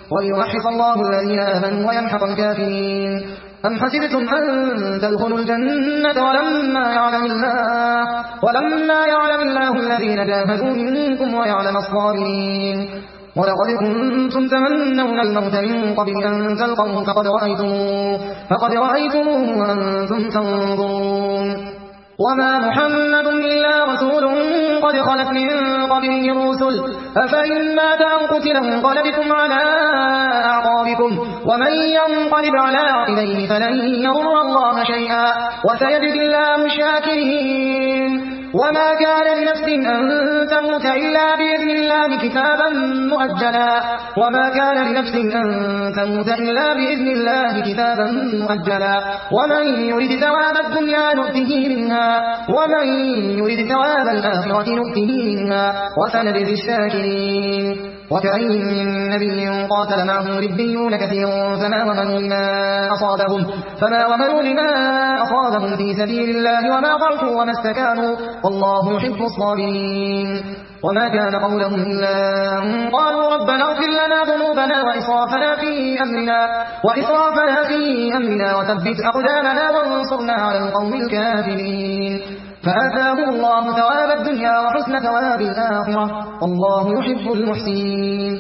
وليمحص الله الذين آمنوا ويمحق الكافرين. أم حسبتم أن تدخلوا الجنة ولما يعلم الله الذين جاهدوا منكم ويعلم الصابرين. ولقد كنتم تمنون الموت من قبل أن تلقوه فقد رأيتموه وأنتم تنظرون. وما محمد إلا رسول قد خلت من قبله الرسل أفإن مات أو قتل انقلبتم على أعقابكم ومن ينقلب على عقبيه فلن يضر الله شيئا وسيجزي الله الشاكرين. وما كان لنفس أن تموت إلا بإذن الله كتابا مؤجلا ومن يرد ثواب الدنيا نؤته منها ومن يرد ثواب الآخرة نؤته منها وسنجزي الشاكرين. وكأين من نبي قاتل معه ربيون كثير فما وهنوا لما أصابهم في سبيل الله وما ضعفوا وما استكانوا والله يحب الصابرين. وما كان قولهم إلا أن قالوا ربنا اغفر لنا ذنوبنا وإسرافنا في أمرنا وثبت أقدامنا وانصرنا على القوم الكافرين. فآتاهم الله ثواب الدنيا وحسن ثواب الآخرة والله يحب المحسنين.